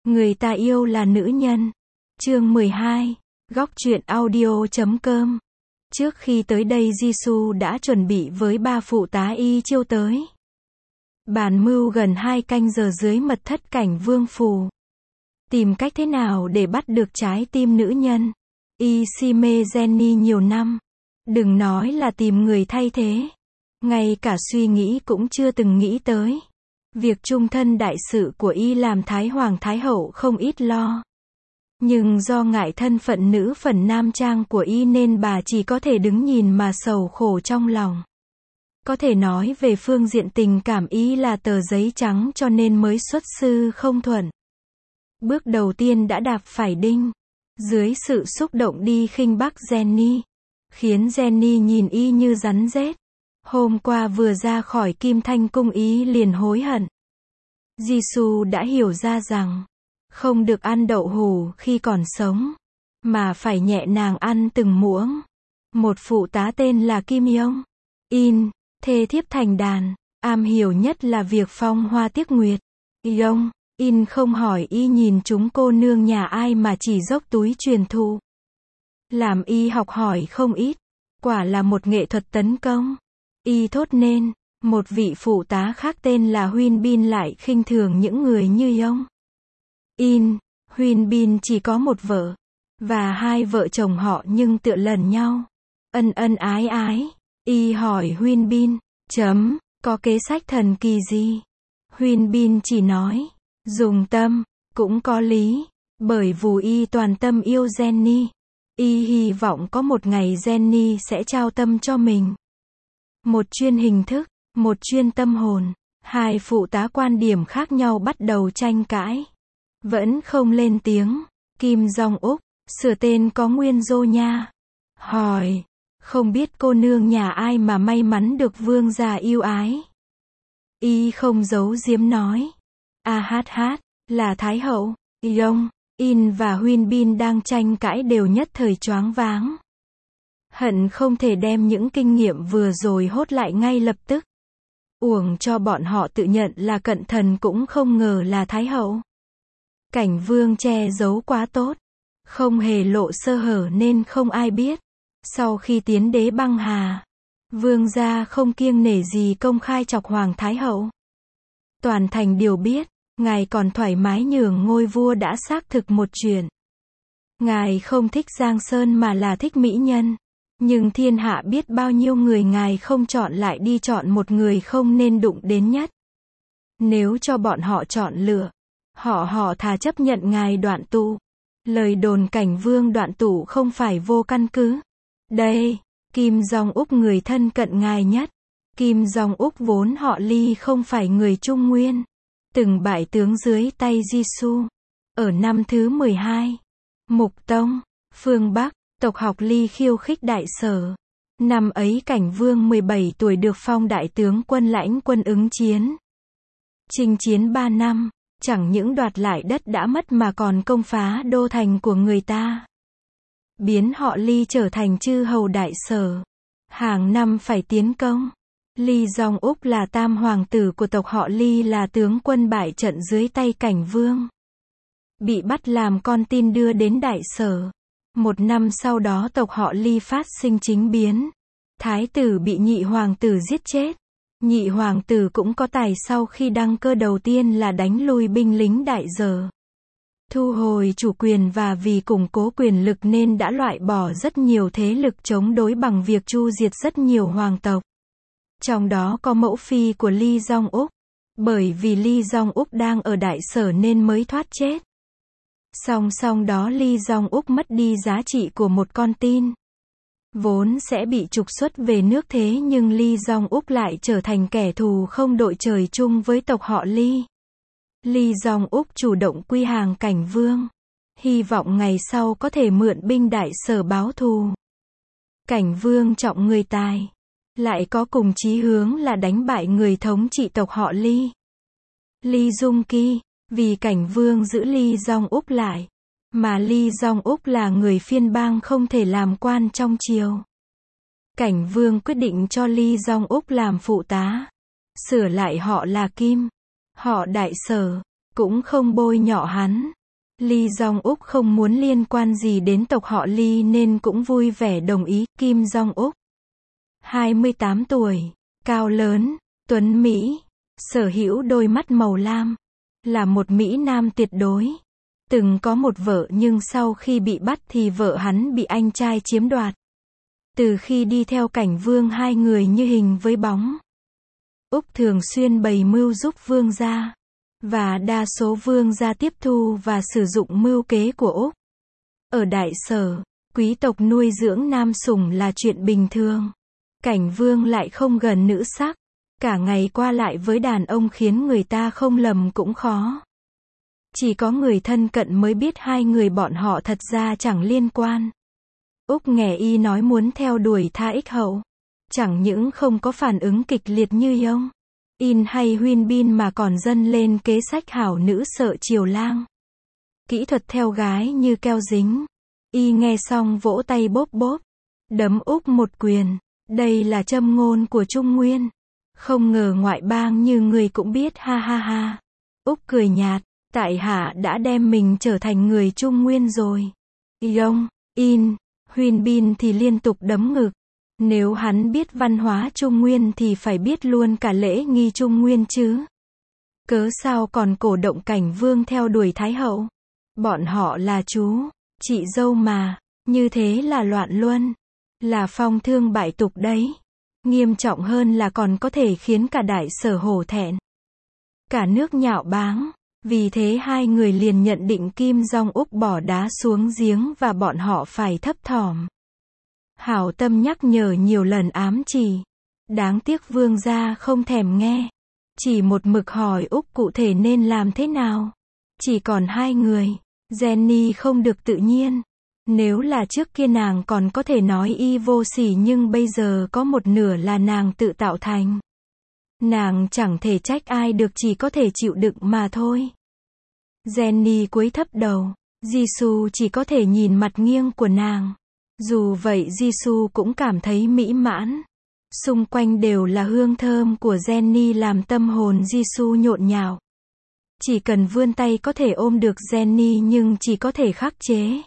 Người ta yêu là nữ nhân. Chương 12. Góc truyện audio.com. Trước khi tới đây Jisoo đã chuẩn bị với 3 phụ tá y chiêu tới. Bàn mưu gần 2 canh giờ dưới mật thất cảnh vương phủ. Tìm cách thế nào để bắt được trái tim nữ nhân. Y si mê Jenny nhiều năm. Đừng nói là tìm người thay thế. Ngay cả suy nghĩ cũng chưa từng nghĩ tới. Việc chung thân đại sự của y làm Thái Hoàng Thái Hậu không ít lo. Nhưng do ngại thân phận nữ phần nam trang của y nên bà chỉ có thể đứng nhìn mà sầu khổ trong lòng. Có thể nói về phương diện tình cảm y là tờ giấy trắng cho nên mới xuất sư không thuận. Bước đầu tiên đã đạp phải đinh. Dưới sự xúc động đi khinh bác Jenny. Khiến Jenny nhìn y như rắn rết. Hôm qua vừa ra khỏi Kim Thanh Cung ý liền hối hận. Jisoo đã hiểu ra rằng, không được ăn đậu hủ khi còn sống, mà phải nhẹ nhàng ăn từng muỗng. Một phụ tá tên là Kim Yong In, thê thiếp thành đàn, am hiểu nhất là việc phong hoa tiếc nguyệt. Yong In không hỏi y nhìn chúng cô nương nhà ai mà chỉ dốc túi truyền thụ. Làm y học hỏi không ít, quả là một nghệ thuật tấn công. Y thốt nên, một vị phụ tá khác tên là Huyên Bin lại khinh thường những người như Yong In. Huyên Bin chỉ có một vợ, và 2 vợ chồng họ nhưng tựa lần nhau. Ân ân ái ái. Y hỏi Huyên Bin, có kế sách thần kỳ gì? Huyên Bin chỉ nói, dùng tâm, cũng có lý, bởi vì y toàn tâm yêu Jenny. Y hy vọng có một ngày Jenny sẽ trao tâm cho mình. Một chuyên hình thức, một chuyên tâm hồn. 2 phụ tá quan điểm khác nhau bắt đầu tranh cãi. Vẫn không lên tiếng. Kim Jong-uk, sửa tên có nguyên do nha. Hỏi, không biết cô nương nhà ai mà may mắn được vương gia yêu ái. Y không giấu giếm nói. Là Thái hậu. Yong In và Huyên Bin đang tranh cãi đều nhất thời choáng váng. Hận không thể đem những kinh nghiệm vừa rồi hốt lại ngay lập tức. Uổng cho bọn họ tự nhận là cận thần cũng không ngờ là Thái hậu. Cảnh vương che giấu quá tốt. Không hề lộ sơ hở nên không ai biết. Sau khi tiến đế băng hà, vương gia không kiêng nể gì công khai chọc Hoàng Thái hậu. Toàn thành đều biết, ngài còn thoải mái nhường ngôi vua đã xác thực một chuyện. Ngài không thích Giang Sơn mà là thích mỹ nhân. Nhưng thiên hạ biết bao nhiêu người ngài không chọn lại đi chọn một người không nên đụng đến nhất. Nếu cho bọn họ chọn lựa, họ thà chấp nhận ngài đoạn tụ. Lời đồn cảnh vương đoạn tụ không phải vô căn cứ. Đây, Kim Jong-uk người thân cận ngài nhất. Kim Jong-uk vốn họ Ly không phải người Trung Nguyên. Từng bại tướng dưới tay Jisoo. Ở năm thứ 12, Mục Tông, phương Bắc. Tộc học Ly khiêu khích đại sở. Năm ấy cảnh vương 17 tuổi được phong đại tướng quân lãnh quân ứng chiến. Chinh chiến 3 năm, chẳng những đoạt lại đất đã mất mà còn công phá đô thành của người ta. Biến họ Ly trở thành chư hầu đại sở. Hàng năm phải tiến công. Lee Jong-uk là tam hoàng tử của tộc họ Ly là tướng quân bại trận dưới tay cảnh vương. Bị bắt làm con tin đưa đến đại sở. 1 năm sau đó tộc họ Ly phát sinh chính biến. Thái tử bị nhị hoàng tử giết chết. Nhị hoàng tử cũng có tài sau khi đăng cơ đầu tiên là đánh lui binh lính đại sở. Thu hồi chủ quyền và vì củng cố quyền lực nên đã loại bỏ rất nhiều thế lực chống đối bằng việc chu diệt rất nhiều hoàng tộc. Trong đó có mẫu phi của Lee Jong-uk. Bởi vì Lee Jong-uk đang ở đại sở nên mới thoát chết. Song song đó Lee Jong-uk mất đi giá trị của một con tin. Vốn sẽ bị trục xuất về nước thế nhưng Lee Jong-uk lại trở thành kẻ thù không đội trời chung với tộc họ Lee. Lee Jong-uk chủ động quy hàng cảnh vương. Hy vọng ngày sau có thể mượn binh đại sở báo thù. Cảnh vương trọng người tài. Lại có cùng chí hướng là đánh bại người thống trị tộc họ Lee. Lee Jung-ki. Vì cảnh vương giữ Lee Jong-uk lại, mà Lee Jong-uk là người phiên bang không thể làm quan trong triều. Cảnh vương quyết định cho Lee Jong-uk làm phụ tá. Sửa lại họ là Kim. Họ đại sở, cũng không bôi nhọ hắn. Lee Jong-uk không muốn liên quan gì đến tộc họ Lee nên cũng vui vẻ đồng ý. Kim Jong-uk, 28 tuổi, cao lớn, tuấn Mỹ, sở hữu đôi mắt màu lam, là một Mỹ Nam tuyệt đối. Từng có một vợ nhưng sau khi bị bắt thì vợ hắn bị anh trai chiếm đoạt. Từ khi đi theo Cảnh Vương hai người như hình với bóng. Úc thường xuyên bày mưu giúp vương gia. Và đa số vương gia tiếp thu và sử dụng mưu kế của Úc. Ở Đại Sở, quý tộc nuôi dưỡng nam sủng là chuyện bình thường. Cảnh Vương lại không gần nữ sắc. Cả ngày qua lại với đàn ông khiến người ta không lầm cũng khó. Chỉ có người thân cận mới biết hai người bọn họ thật ra chẳng liên quan. Úc nghe y nói muốn theo đuổi Tha Ích Hậu. Chẳng những không có phản ứng kịch liệt như Yong In hay Huyên Bin mà còn dâng lên kế sách hảo nữ sợ chiều lang. Kỹ thuật theo gái như keo dính. Y nghe xong vỗ tay bốp bốp. Đấm Úc một quyền. Đây là châm ngôn của Trung Nguyên. Không ngờ ngoại bang như người cũng biết ha ha ha. Úc cười nhạt. Tại hạ đã đem mình trở thành người Trung Nguyên rồi. Yong In, Huyên Bin thì liên tục đấm ngực. Nếu hắn biết văn hóa Trung Nguyên thì phải biết luôn cả lễ nghi Trung Nguyên chứ. Cớ sao còn cổ động Cảnh Vương theo đuổi Thái Hậu? Bọn họ là chú, chị dâu mà, như thế là loạn luân. Là phong thương bại tục đấy. Nghiêm trọng hơn là còn có thể khiến cả Đại Sở hổ thẹn. Cả nước nhạo báng. Vì thế hai người liền nhận định Kim Jong-uk bỏ đá xuống giếng và bọn họ phải thấp thỏm. Hảo tâm nhắc nhở nhiều lần ám chỉ. Đáng tiếc vương gia không thèm nghe. Chỉ một mực hỏi Úc cụ thể nên làm thế nào. Chỉ còn hai người. Jenny không được tự nhiên. Nếu là trước kia nàng còn có thể nói y vô sỉ nhưng bây giờ có một nửa là nàng tự tạo thành. Nàng chẳng thể trách ai được chỉ có thể chịu đựng mà thôi. Jenny cúi thấp đầu. Jisoo chỉ có thể nhìn mặt nghiêng của nàng. Dù vậy Jisoo cũng cảm thấy mỹ mãn. Xung quanh đều là hương thơm của Jenny làm tâm hồn Jisoo nhộn nhạo. Chỉ cần vươn tay có thể ôm được Jenny nhưng chỉ có thể khắc chế.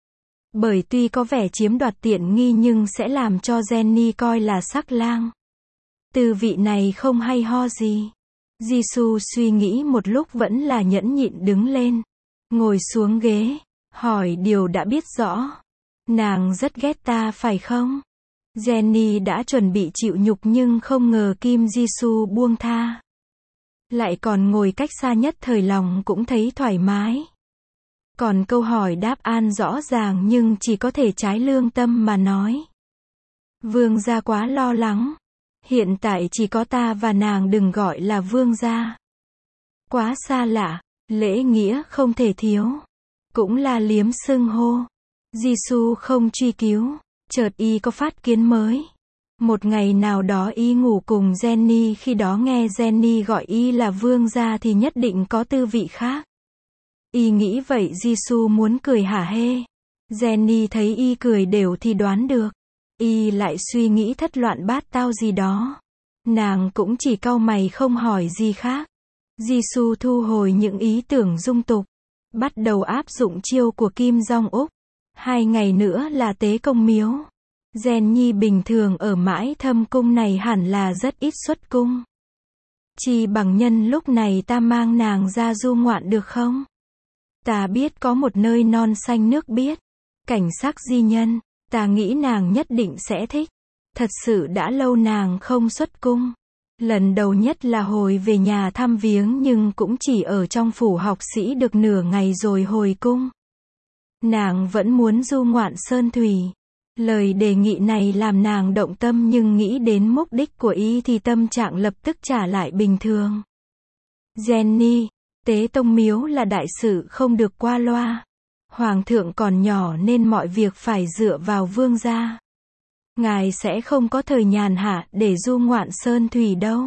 Bởi tuy có vẻ chiếm đoạt tiện nghi nhưng sẽ làm cho Jenny coi là sắc lang. Tư vị này không hay ho gì. Jisoo suy nghĩ một lúc vẫn là nhẫn nhịn đứng lên. Ngồi xuống ghế. Hỏi điều đã biết rõ. Nàng rất ghét ta phải không? Jenny đã chuẩn bị chịu nhục nhưng không ngờ Kim Jisoo buông tha. Lại còn ngồi cách xa nhất thời lòng cũng thấy thoải mái. Còn câu hỏi đáp án rõ ràng nhưng chỉ có thể trái lương tâm mà nói. Vương gia quá lo lắng. Hiện tại chỉ có ta và nàng đừng gọi là vương gia. Quá xa lạ, lễ nghĩa không thể thiếu. Cũng là liếm xưng hô. Jisoo không truy cứu. Chợt y có phát kiến mới. Một ngày nào đó y ngủ cùng Jenny, khi đó nghe Jenny gọi y là vương gia thì nhất định có tư vị khác. Y nghĩ vậy Jisoo muốn cười hả hê. Jenny thấy y cười đều thì đoán được. Y lại suy nghĩ thất loạn bát tao gì đó. Nàng cũng chỉ cau mày không hỏi gì khác. Jisoo thu hồi những ý tưởng dung tục. Bắt đầu áp dụng chiêu của Kim Jong-uk. 2 ngày nữa là tế công miếu. Jenny bình thường ở mãi thâm cung này hẳn là rất ít xuất cung. Chỉ bằng nhân lúc này ta mang nàng ra du ngoạn được không? Ta biết có một nơi non xanh nước biếc. Cảnh sắc di nhân. Ta nghĩ nàng nhất định sẽ thích. Thật sự đã lâu nàng không xuất cung. Lần đầu nhất là hồi về nhà thăm viếng nhưng cũng chỉ ở trong phủ học sĩ được nửa ngày rồi hồi cung. Nàng vẫn muốn du ngoạn sơn thủy. Lời đề nghị này làm nàng động tâm nhưng nghĩ đến mục đích của y thì tâm trạng lập tức trả lại bình thường. Jenny, tế tông miếu là đại sự không được qua loa. Hoàng thượng còn nhỏ nên mọi việc phải dựa vào vương gia. Ngài sẽ không có thời nhàn hạ để du ngoạn sơn thủy đâu.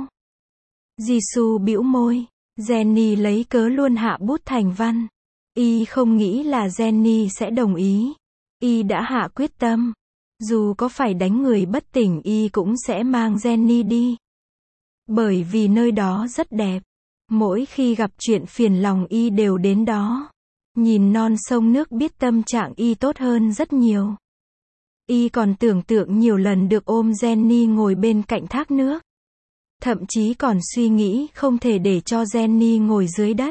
Jisoo bĩu môi. Jenny lấy cớ luôn hạ bút thành văn. Y không nghĩ là Jenny sẽ đồng ý. Y đã hạ quyết tâm. Dù có phải đánh người bất tỉnh y cũng sẽ mang Jenny đi. Bởi vì nơi đó rất đẹp. Mỗi khi gặp chuyện phiền lòng y đều đến đó. Nhìn non sông nước biết tâm trạng y tốt hơn rất nhiều. Y còn tưởng tượng nhiều lần được ôm Jenny ngồi bên cạnh thác nước. Thậm chí còn suy nghĩ không thể để cho Jenny ngồi dưới đất.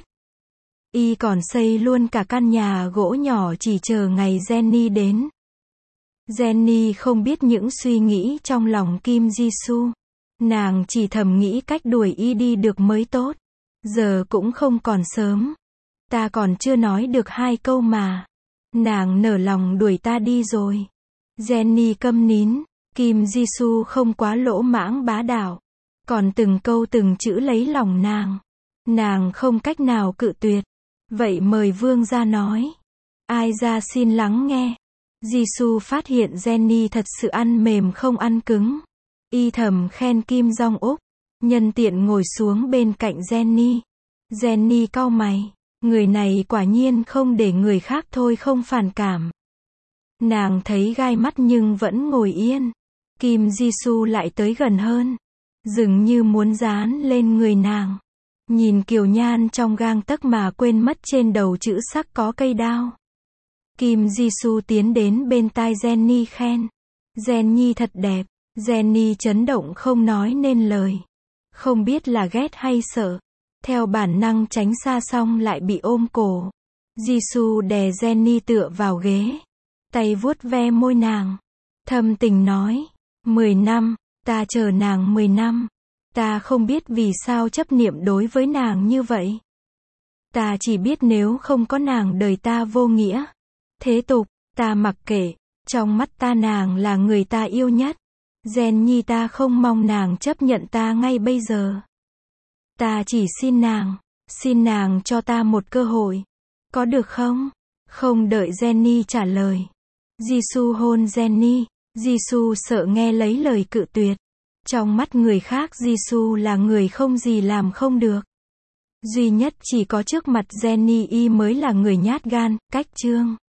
Y còn xây luôn cả căn nhà gỗ nhỏ chỉ chờ ngày Jenny đến. Jenny không biết những suy nghĩ trong lòng Kim Jisoo. Nàng chỉ thầm nghĩ cách đuổi y đi được mới tốt. Giờ cũng không còn sớm. Ta còn chưa nói được 2 câu mà. Nàng nở lòng đuổi ta đi rồi. Jenny câm nín. Kim Jisoo không quá lỗ mãng bá đạo. Còn từng câu từng chữ lấy lòng nàng. Nàng không cách nào cự tuyệt. Vậy mời vương gia nói. Ai ra xin lắng nghe. Jisoo phát hiện Jenny thật sự ăn mềm không ăn cứng. Y thầm khen Kim Jong-uk. Nhân tiện ngồi xuống bên cạnh Jenny. Jenny cau mày. Người này quả nhiên không để người khác thôi không phản cảm. Nàng thấy gai mắt nhưng vẫn ngồi yên. Kim Jisoo lại tới gần hơn. Dường như muốn dán lên người nàng. Nhìn kiều nhan trong gang tấc mà quên mất trên đầu chữ sắc có cây đao. Kim Jisoo tiến đến bên tai Jenny khen. Jenny thật đẹp. Jenny chấn động không nói nên lời. Không biết là ghét hay sợ. Theo bản năng tránh xa xong lại bị ôm cổ. Jisoo đè Jenny tựa vào ghế. Tay vuốt ve môi nàng. Thâm tình nói. 10 năm, ta chờ nàng 10 năm. Ta không biết vì sao chấp niệm đối với nàng như vậy. Ta chỉ biết nếu không có nàng đời ta vô nghĩa. Thế tục, ta mặc kệ. Trong mắt ta nàng là người ta yêu nhất. Jenny ta không mong nàng chấp nhận ta ngay bây giờ. Ta chỉ xin nàng cho ta một cơ hội. Có được không? Không đợi Jenny trả lời. Jisoo hôn Jenny. Jisoo sợ nghe lấy lời cự tuyệt. Trong mắt người khác Jisoo là người không gì làm không được. Duy nhất chỉ có trước mặt Jenny y mới là người nhát gan, cách chương.